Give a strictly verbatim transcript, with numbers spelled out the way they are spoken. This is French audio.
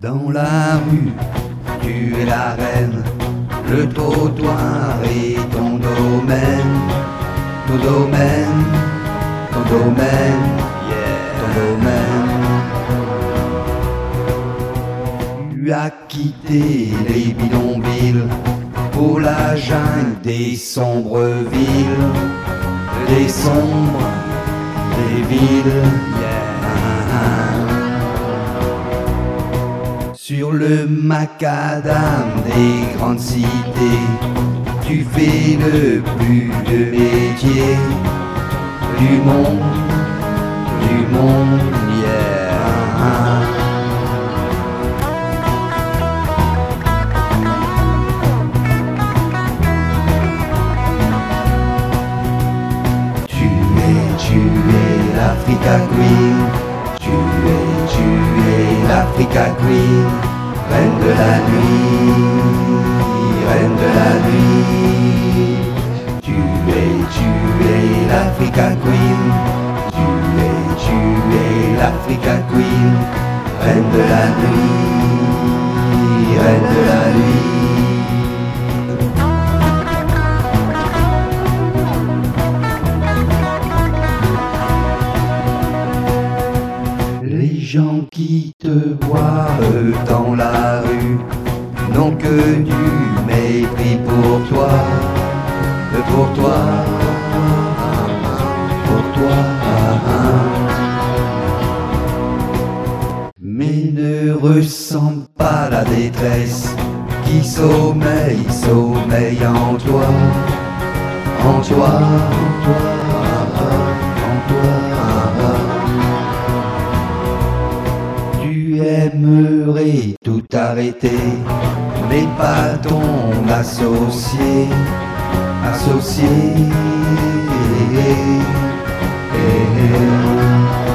Dans la rue, tu es la reine, le trottoir est ton domaine, ton domaine, ton domaine, yeah, ton domaine. Tu as quitté les bidonvilles pour la jungle des sombres villes, des sombres, des villes, yeah. Sur le macadam des grandes cités, tu fais le plus de métiers du monde, du monde, yeah. Tu es, tu es l'Africa Queen, tu es, tu es l'Africa Queen, reine de la nuit, reine de la nuit. Tu es, tu es l'Africa Queen, tu es, tu es l'Africa Queen, reine de la nuit, reine de la nuit. Les gens qui te voient dans la rue n'ont que du mépris pour toi, pour toi, pour toi. Mais ne ressens pas la détresse qui sommeille, sommeille en toi, en toi, en toi, en toi. Tu aimerais tout arrêter, mais pas ton associé, associé.